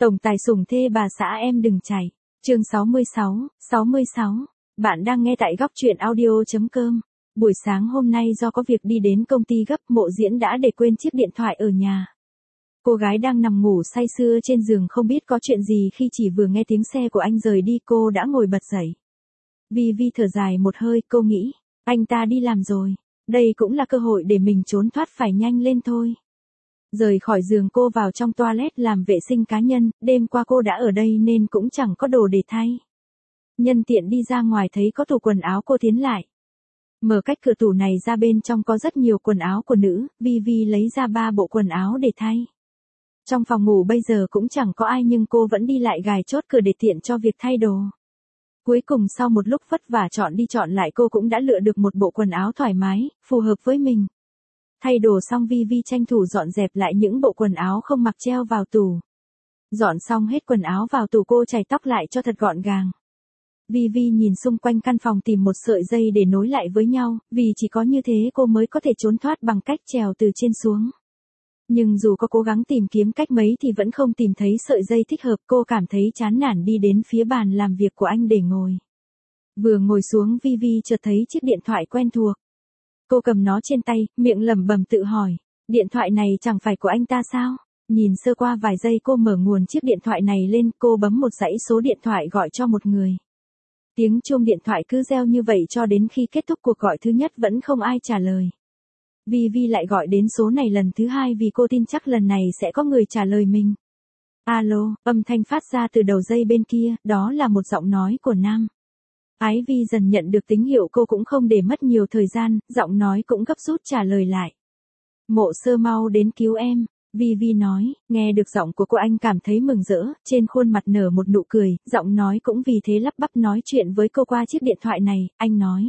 Tổng tài sủng thê bà xã em đừng chạy. Chương 66. Bạn đang nghe tại góc truyện audio.com. Buổi sáng hôm nay do có việc đi đến công ty gấp, Mộ Diễn đã để quên chiếc điện thoại ở nhà. Cô gái đang nằm ngủ say sưa trên giường không biết có chuyện gì khi chỉ vừa nghe tiếng xe của anh rời đi cô đã ngồi bật dậy. Vi Vi thở dài một hơi, cô nghĩ, anh ta đi làm rồi. Đây cũng là cơ hội để mình trốn thoát, phải nhanh lên thôi. Rời khỏi giường cô vào trong toilet làm vệ sinh cá nhân, đêm qua cô đã ở đây nên cũng chẳng có đồ để thay. Nhân tiện đi ra ngoài thấy có tủ quần áo cô tiến lại. Mở cách cửa tủ này ra, bên trong có rất nhiều quần áo của nữ, Vi Vi lấy ra 3 bộ quần áo để thay. Trong phòng ngủ bây giờ cũng chẳng có ai nhưng cô vẫn đi lại gài chốt cửa để tiện cho việc thay đồ. Cuối cùng sau một lúc vất vả chọn đi chọn lại cô cũng đã lựa được một bộ quần áo thoải mái, phù hợp với mình. Thay đồ xong Vi Vi tranh thủ dọn dẹp lại những bộ quần áo không mặc treo vào tủ. Dọn xong hết quần áo vào tủ cô chải tóc lại cho thật gọn gàng. Vi Vi nhìn xung quanh căn phòng tìm một sợi dây để nối lại với nhau, vì chỉ có như thế cô mới có thể trốn thoát bằng cách trèo từ trên xuống. Nhưng dù có cố gắng tìm kiếm cách mấy thì vẫn không tìm thấy sợi dây thích hợp, cô cảm thấy chán nản đi đến phía bàn làm việc của anh để ngồi. Vừa ngồi xuống Vi Vi chợt thấy chiếc điện thoại quen thuộc. Cô cầm nó trên tay, miệng lẩm bẩm tự hỏi, điện thoại này chẳng phải của anh ta sao? Nhìn sơ qua vài giây cô mở nguồn chiếc điện thoại này lên, cô bấm một dãy số điện thoại gọi cho một người. Tiếng chuông điện thoại cứ reo như vậy cho đến khi kết thúc cuộc gọi thứ nhất vẫn không ai trả lời. Vi Vi lại gọi đến số này lần thứ hai vì cô tin chắc lần này sẽ có người trả lời mình. Alo, âm thanh phát ra từ đầu dây bên kia, đó là một giọng nói của nam. Ái Vi dần nhận được tín hiệu cô cũng không để mất nhiều thời gian, giọng nói cũng gấp rút trả lời lại. Mộ Sơ mau đến cứu em, Vi Vi nói, nghe được giọng của cô anh cảm thấy mừng rỡ, trên khuôn mặt nở một nụ cười, giọng nói cũng vì thế lắp bắp nói chuyện với cô qua chiếc điện thoại này, anh nói.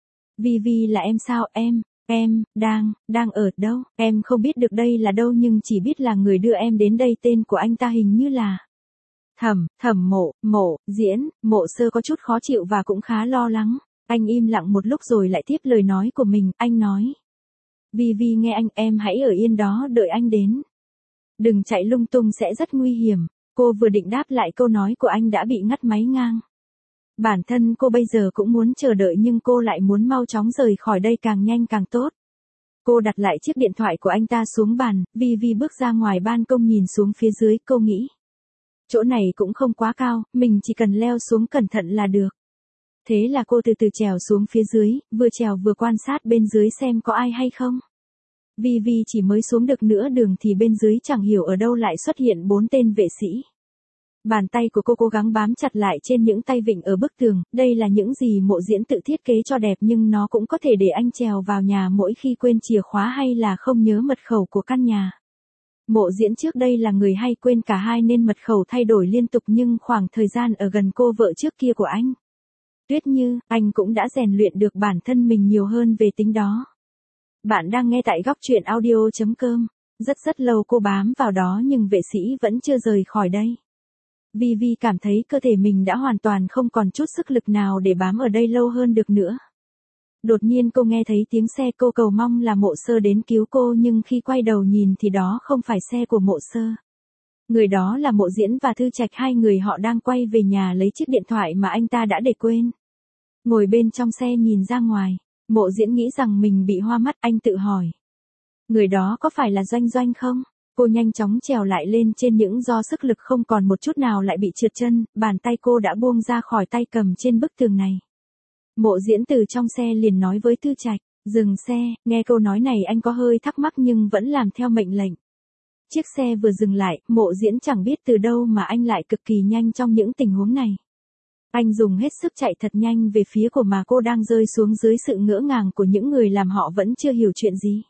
Vi Vi là em sao em, đang ở đâu, em không biết được đây là đâu nhưng chỉ biết là người đưa em đến đây tên của anh ta hình như là... Mộ Diễn. Mộ Sơ có chút khó chịu và cũng khá lo lắng. Anh im lặng một lúc rồi lại tiếp lời nói của mình, anh nói. Vi Vi nghe anh, em hãy ở yên đó đợi anh đến. Đừng chạy lung tung sẽ rất nguy hiểm. Cô vừa định đáp lại câu nói của anh đã bị ngắt máy ngang. Bản thân cô bây giờ cũng muốn chờ đợi nhưng cô lại muốn mau chóng rời khỏi đây càng nhanh càng tốt. Cô đặt lại chiếc điện thoại của anh ta xuống bàn, Vi Vi bước ra ngoài ban công nhìn xuống phía dưới, cô nghĩ. Chỗ này cũng không quá cao, mình chỉ cần leo xuống cẩn thận là được. Thế là cô từ từ trèo xuống phía dưới, vừa trèo vừa quan sát bên dưới xem có ai hay không. Vi Vi chỉ mới xuống được nửa đường thì bên dưới chẳng hiểu ở đâu lại xuất hiện 4 tên vệ sĩ. Bàn tay của cô cố gắng bám chặt lại trên những tay vịn ở bức tường, đây là những gì Mộ Diễn tự thiết kế cho đẹp nhưng nó cũng có thể để anh trèo vào nhà mỗi khi quên chìa khóa hay là không nhớ mật khẩu của căn nhà. Mộ Diễn trước đây là người hay quên cả hai nên mật khẩu thay đổi liên tục nhưng khoảng thời gian ở gần cô vợ trước kia của anh. Tuyết Như, anh cũng đã rèn luyện được bản thân mình nhiều hơn về tính đó. Bạn đang nghe tại góc truyện audio.com. Rất lâu cô bám vào đó nhưng vệ sĩ vẫn chưa rời khỏi đây. Vi Vi cảm thấy cơ thể mình đã hoàn toàn không còn chút sức lực nào để bám ở đây lâu hơn được nữa. Đột nhiên cô nghe thấy tiếng xe, cô cầu mong là Mộ Sơ đến cứu cô nhưng khi quay đầu nhìn thì đó không phải xe của Mộ Sơ. Người đó là Mộ Diễn và Thư Trạch, hai người họ đang quay về nhà lấy chiếc điện thoại mà anh ta đã để quên. Ngồi bên trong xe nhìn ra ngoài, Mộ Diễn nghĩ rằng mình bị hoa mắt, anh tự hỏi. Người đó có phải là Doanh Doanh không? Cô nhanh chóng trèo lại lên trên những do sức lực không còn một chút nào lại bị trượt chân, bàn tay cô đã buông ra khỏi tay cầm trên bức tường này. Mộ Diễn từ trong xe liền nói với Thư Trạch, dừng xe, nghe câu nói này anh có hơi thắc mắc nhưng vẫn làm theo mệnh lệnh. Chiếc xe vừa dừng lại, Mộ Diễn chẳng biết từ đâu mà anh lại cực kỳ nhanh trong những tình huống này. Anh dùng hết sức chạy thật nhanh về phía của mà cô đang rơi xuống dưới sự ngỡ ngàng của những người làm họ vẫn chưa hiểu chuyện gì.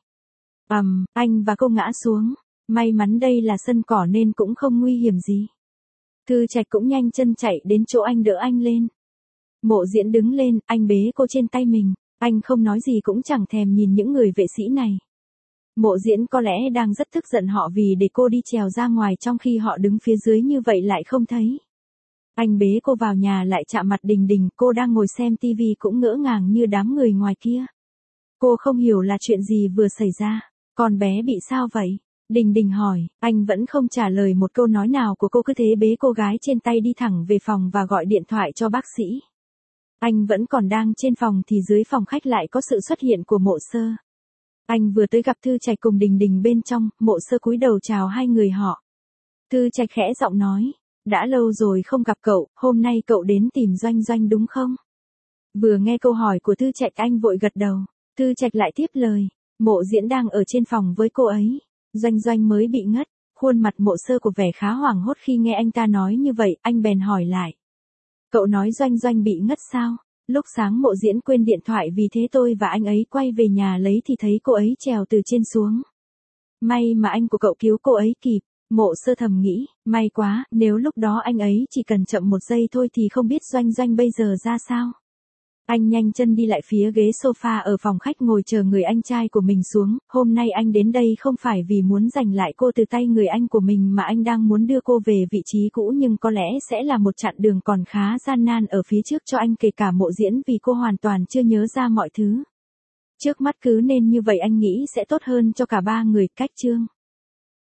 Anh và cô ngã xuống. May mắn đây là sân cỏ nên cũng không nguy hiểm gì. Thư Trạch cũng nhanh chân chạy đến chỗ anh đỡ anh lên. Mộ Diễn đứng lên, anh bế cô trên tay mình. Anh không nói gì cũng chẳng thèm nhìn những người vệ sĩ này. Mộ Diễn có lẽ đang rất tức giận họ vì để cô đi trèo ra ngoài trong khi họ đứng phía dưới như vậy lại không thấy. Anh bế cô vào nhà lại chạm mặt Đình Đình, cô đang ngồi xem tivi cũng ngỡ ngàng như đám người ngoài kia. Cô không hiểu là chuyện gì vừa xảy ra. Con bé bị sao vậy? Đình Đình hỏi, anh vẫn không trả lời một câu nói nào của cô, cứ thế bế cô gái trên tay đi thẳng về phòng và gọi điện thoại cho bác sĩ. Anh vẫn còn đang trên phòng thì dưới phòng khách lại có sự xuất hiện của Mộ Sơ. Anh vừa tới gặp Thư Trạch cùng Đình Đình bên trong, Mộ Sơ cúi đầu chào hai người họ. Thư Trạch khẽ giọng nói, đã lâu rồi không gặp cậu, hôm nay cậu đến tìm Doanh Doanh đúng không? Vừa nghe câu hỏi của Thư Trạch anh vội gật đầu. Thư Trạch lại tiếp lời, Mộ Diễn đang ở trên phòng với cô ấy. Doanh Doanh mới bị ngất. Khuôn mặt Mộ Sơ của vẻ khá hoảng hốt khi nghe anh ta nói như vậy, anh bèn hỏi lại. Cậu nói Doanh Doanh bị ngất sao? Lúc sáng Mộ Diễn quên điện thoại, vì thế tôi và anh ấy quay về nhà lấy thì thấy cô ấy trèo từ trên xuống. May mà anh của cậu cứu cô ấy kịp. Mộ Sơ thầm nghĩ, may quá, nếu lúc đó anh ấy chỉ cần chậm một giây thôi thì không biết Doanh Doanh bây giờ ra sao. Anh nhanh chân đi lại phía ghế sofa ở phòng khách ngồi chờ người anh trai của mình xuống. Hôm nay anh đến đây không phải vì muốn giành lại cô từ tay người anh của mình, mà anh đang muốn đưa cô về vị trí cũ, nhưng có lẽ sẽ là một chặng đường còn khá gian nan ở phía trước cho anh, kể cả Mộ Diễn, vì cô hoàn toàn chưa nhớ ra mọi thứ. Trước mắt cứ nên như vậy anh nghĩ sẽ tốt hơn cho cả ba người. Cách chương